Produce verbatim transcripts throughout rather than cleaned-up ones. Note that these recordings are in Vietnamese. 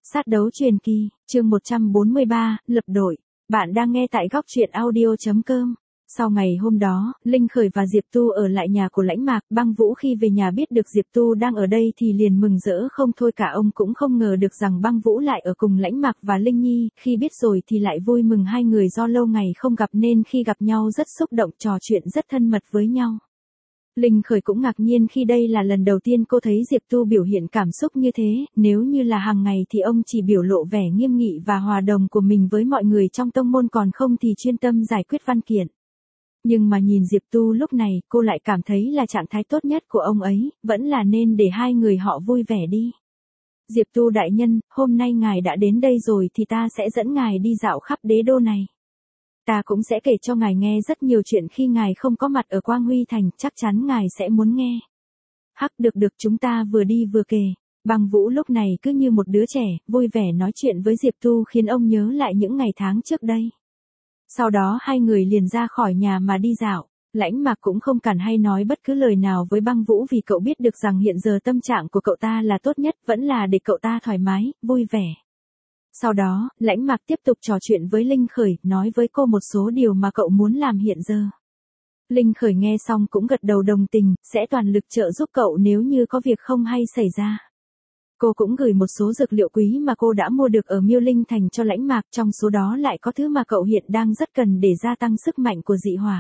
Sát đấu truyền kỳ, chương một trăm bốn mươi ba, lập đội. Bạn đang nghe tại góc truyện audio.com. Sau ngày hôm đó, Linh Khởi và Diệp Tu ở lại nhà của Lãnh Mạc. Băng Vũ khi về nhà biết được Diệp Tu đang ở đây thì liền mừng rỡ không thôi, cả ông cũng không ngờ được rằng Băng Vũ lại ở cùng Lãnh Mạc và Linh Nhi. Khi biết rồi thì lại vui mừng, hai người do lâu ngày không gặp nên khi gặp nhau rất xúc động, trò chuyện rất thân mật với nhau. Linh Khởi cũng ngạc nhiên khi đây là lần đầu tiên cô thấy Diệp Tu biểu hiện cảm xúc như thế, nếu như là hàng ngày thì ông chỉ biểu lộ vẻ nghiêm nghị và hòa đồng của mình với mọi người trong tông môn, còn không thì chuyên tâm giải quyết văn kiện. Nhưng mà nhìn Diệp Tu lúc này, cô lại cảm thấy là trạng thái tốt nhất của ông ấy, vẫn là nên để hai người họ vui vẻ đi. Diệp Tu đại nhân, hôm nay ngài đã đến đây rồi thì ta sẽ dẫn ngài đi dạo khắp đế đô này. Ta cũng sẽ kể cho ngài nghe rất nhiều chuyện khi ngài không có mặt ở Quang Huy Thành, chắc chắn ngài sẽ muốn nghe. Hắc, được được, chúng ta vừa đi vừa kể. Băng Vũ lúc này cứ như một đứa trẻ, vui vẻ nói chuyện với Diệp Tu khiến ông nhớ lại những ngày tháng trước đây. Sau đó hai người liền ra khỏi nhà mà đi dạo. Lãnh Mạc cũng không cản hay nói bất cứ lời nào với Băng Vũ vì cậu biết được rằng hiện giờ tâm trạng của cậu ta là tốt nhất, vẫn là để cậu ta thoải mái, vui vẻ. Sau đó, Lãnh Mạc tiếp tục trò chuyện với Linh Khởi, nói với cô một số điều mà cậu muốn làm hiện giờ. Linh Khởi nghe xong cũng gật đầu đồng tình, sẽ toàn lực trợ giúp cậu nếu như có việc không hay xảy ra. Cô cũng gửi một số dược liệu quý mà cô đã mua được ở Miêu Linh Thành cho Lãnh Mạc, trong số đó lại có thứ mà cậu hiện đang rất cần để gia tăng sức mạnh của dị hỏa.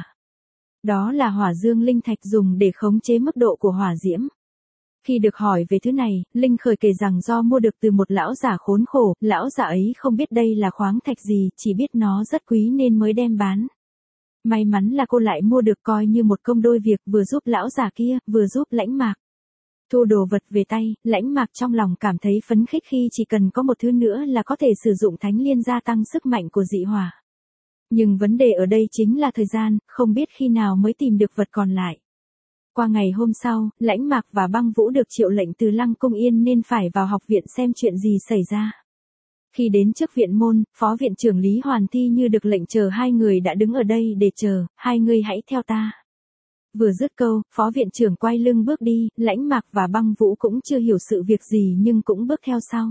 Đó là hỏa dương linh thạch dùng để khống chế mức độ của hỏa diễm. Khi được hỏi về thứ này, Linh Khởi kể rằng do mua được từ một lão giả khốn khổ, lão giả ấy không biết đây là khoáng thạch gì, chỉ biết nó rất quý nên mới đem bán. May mắn là cô lại mua được, coi như một công đôi việc, vừa giúp lão giả kia, vừa giúp Lãnh Mạc. Thu đồ vật về tay, Lãnh Mạc trong lòng cảm thấy phấn khích khi chỉ cần có một thứ nữa là có thể sử dụng thánh liên gia tăng sức mạnh của dị hỏa. Nhưng vấn đề ở đây chính là thời gian, không biết khi nào mới tìm được vật còn lại. Qua ngày hôm sau, Lãnh Mạc và Băng Vũ được triệu lệnh từ Lăng Cung Yên nên phải vào học viện xem chuyện gì xảy ra. Khi đến trước viện môn, phó viện trưởng Lý Hoàn Thi như được lệnh chờ hai người đã đứng ở đây để chờ, hai người hãy theo ta. Vừa dứt câu, phó viện trưởng quay lưng bước đi, Lãnh Mạc và Băng Vũ cũng chưa hiểu sự việc gì nhưng cũng bước theo sau.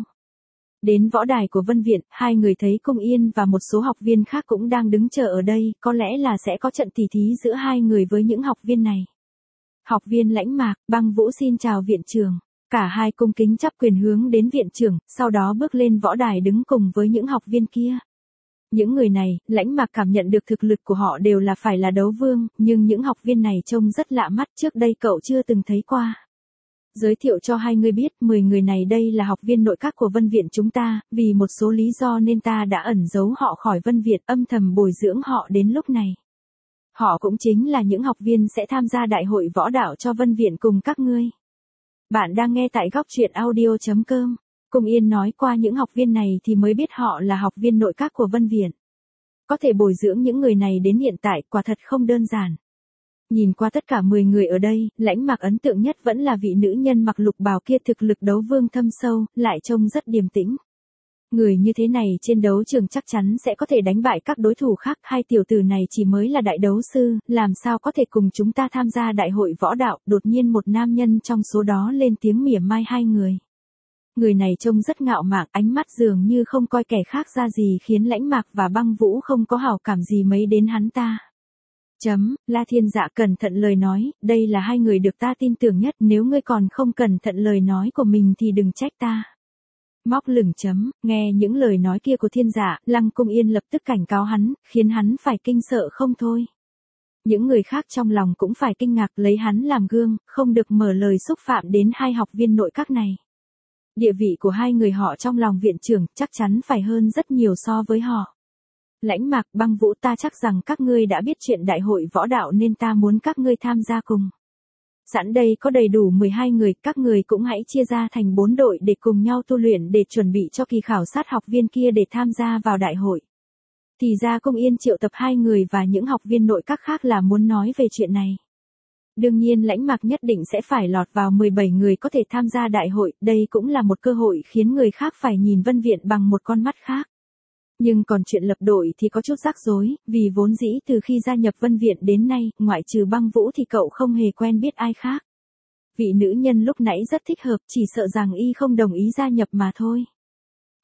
Đến võ đài của Vân Viện, hai người thấy Cung Yên và một số học viên khác cũng đang đứng chờ ở đây, có lẽ là sẽ có trận tỉ thí giữa hai người với những học viên này. Học viên Lãnh Mạc, Băng Vũ xin chào viện trưởng. Cả hai cung kính chắp quyền hướng đến viện trưởng, sau đó bước lên võ đài đứng cùng với những học viên kia. Những người này, Lãnh Mạc cảm nhận được thực lực của họ đều là phải là đấu vương, nhưng những học viên này trông rất lạ mắt, trước đây cậu chưa từng thấy qua. Giới thiệu cho hai người biết, mười người này đây là học viên nội các của Vân Viện chúng ta, vì một số lý do nên ta đã ẩn giấu họ khỏi Vân Viện, âm thầm bồi dưỡng họ đến lúc này. Họ cũng chính là những học viên sẽ tham gia đại hội võ đạo cho Vân Viện cùng các ngươi. Bạn đang nghe tại góc truyện audio.com. Cung Yên nói qua những học viên này thì mới biết họ là học viên nội các của Vân Viện. Có thể bồi dưỡng những người này đến hiện tại quả thật không đơn giản. Nhìn qua tất cả mười người ở đây, Lãnh Mạc ấn tượng nhất vẫn là vị nữ nhân mặc lục bào kia, thực lực đấu vương thâm sâu, lại trông rất điềm tĩnh. Người như thế này trên đấu trường chắc chắn sẽ có thể đánh bại các đối thủ khác, hai tiểu tử này chỉ mới là đại đấu sư, làm sao có thể cùng chúng ta tham gia đại hội võ đạo, đột nhiên một nam nhân trong số đó lên tiếng mỉa mai hai người. Người này trông rất ngạo mạn, ánh mắt dường như không coi kẻ khác ra gì khiến Lãnh Mạc và Băng Vũ không có hảo cảm gì mấy đến hắn ta. Chấm, La Thiên Dạ cẩn thận lời nói, đây là hai người được ta tin tưởng nhất, nếu ngươi còn không cẩn thận lời nói của mình thì đừng trách ta. Móc lửng chấm, nghe những lời nói kia của Thiên Dạ, Lăng Cung Yên lập tức cảnh cáo hắn, khiến hắn phải kinh sợ không thôi. Những người khác trong lòng cũng phải kinh ngạc, lấy hắn làm gương, không được mở lời xúc phạm đến hai học viên nội các này. Địa vị của hai người họ trong lòng viện trưởng chắc chắn phải hơn rất nhiều so với họ. Lãnh Mạc, Băng Vũ, ta chắc rằng các ngươi đã biết chuyện đại hội võ đạo nên ta muốn các ngươi tham gia cùng. Sẵn đây có đầy đủ mười hai người, các người cũng hãy chia ra thành bốn đội để cùng nhau tu luyện để chuẩn bị cho kỳ khảo sát học viên kia để tham gia vào đại hội. Thì ra Cung Yên triệu tập hai người và những học viên nội các khác là muốn nói về chuyện này. Đương nhiên Lãnh Mạc nhất định sẽ phải lọt vào mười bảy người có thể tham gia đại hội, đây cũng là một cơ hội khiến người khác phải nhìn Vân Viện bằng một con mắt khác. Nhưng còn chuyện lập đội thì có chút rắc rối, vì vốn dĩ từ khi gia nhập Vân Viện đến nay, ngoại trừ Băng Vũ thì cậu không hề quen biết ai khác. Vị nữ nhân lúc nãy rất thích hợp, chỉ sợ rằng y không đồng ý gia nhập mà thôi.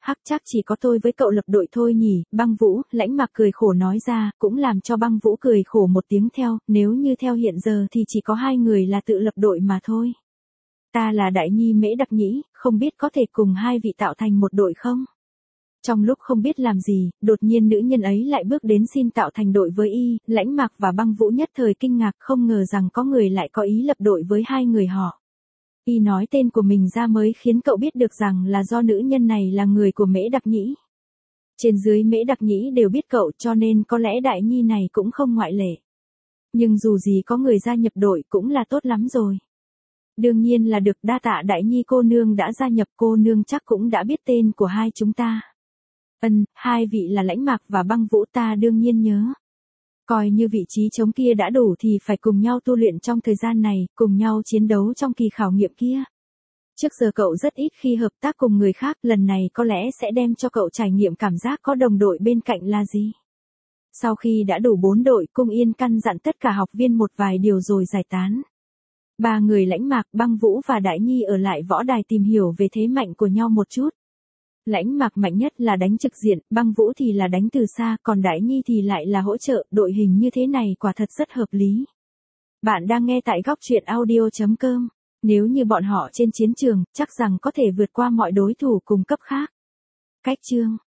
hắc chắc chỉ có tôi với cậu lập đội thôi nhỉ, Băng Vũ, Lãnh Mạc cười khổ nói ra, cũng làm cho Băng Vũ cười khổ một tiếng theo, nếu như theo hiện giờ thì chỉ có hai người là tự lập đội mà thôi. Ta là Đại Nhi Mễ Đặc Nhĩ, không biết có thể cùng hai vị tạo thành một đội không? Trong lúc không biết làm gì, đột nhiên nữ nhân ấy lại bước đến xin tạo thành đội với y, Lãnh Mạc và Băng Vũ nhất thời kinh ngạc không ngờ rằng có người lại có ý lập đội với hai người họ. Y nói tên của mình ra mới khiến cậu biết được rằng là do nữ nhân này là người của Mễ Đặc Nhĩ. Trên dưới Mễ Đặc Nhĩ đều biết cậu cho nên có lẽ Đại Nhi này cũng không ngoại lệ. Nhưng dù gì có người gia nhập đội cũng là tốt lắm rồi. Đương nhiên là được, đa tạ Đại Nhi cô nương đã gia nhập, cô nương chắc cũng đã biết tên của hai chúng ta. Ân, hai vị là Lãnh Mạc và Băng Vũ, ta đương nhiên nhớ. Coi như vị trí trống kia đã đủ thì phải cùng nhau tu luyện trong thời gian này, cùng nhau chiến đấu trong kỳ khảo nghiệm kia. Trước giờ cậu rất ít khi hợp tác cùng người khác, lần này có lẽ sẽ đem cho cậu trải nghiệm cảm giác có đồng đội bên cạnh là gì. Sau khi đã đủ bốn đội, Cung Yên căn dặn tất cả học viên một vài điều rồi giải tán. Ba người Lãnh Mạc, Băng Vũ và Đại Nhi ở lại võ đài tìm hiểu về thế mạnh của nhau một chút. Lãnh Mạc mạnh nhất là đánh trực diện, Băng Vũ thì là đánh từ xa, còn Đại Nhi thì lại là hỗ trợ, đội hình như thế này quả thật rất hợp lý. Bạn đang nghe tại góc truyện audio chấm com. Nếu như bọn họ trên chiến trường, chắc rằng có thể vượt qua mọi đối thủ cùng cấp khác. Cách chương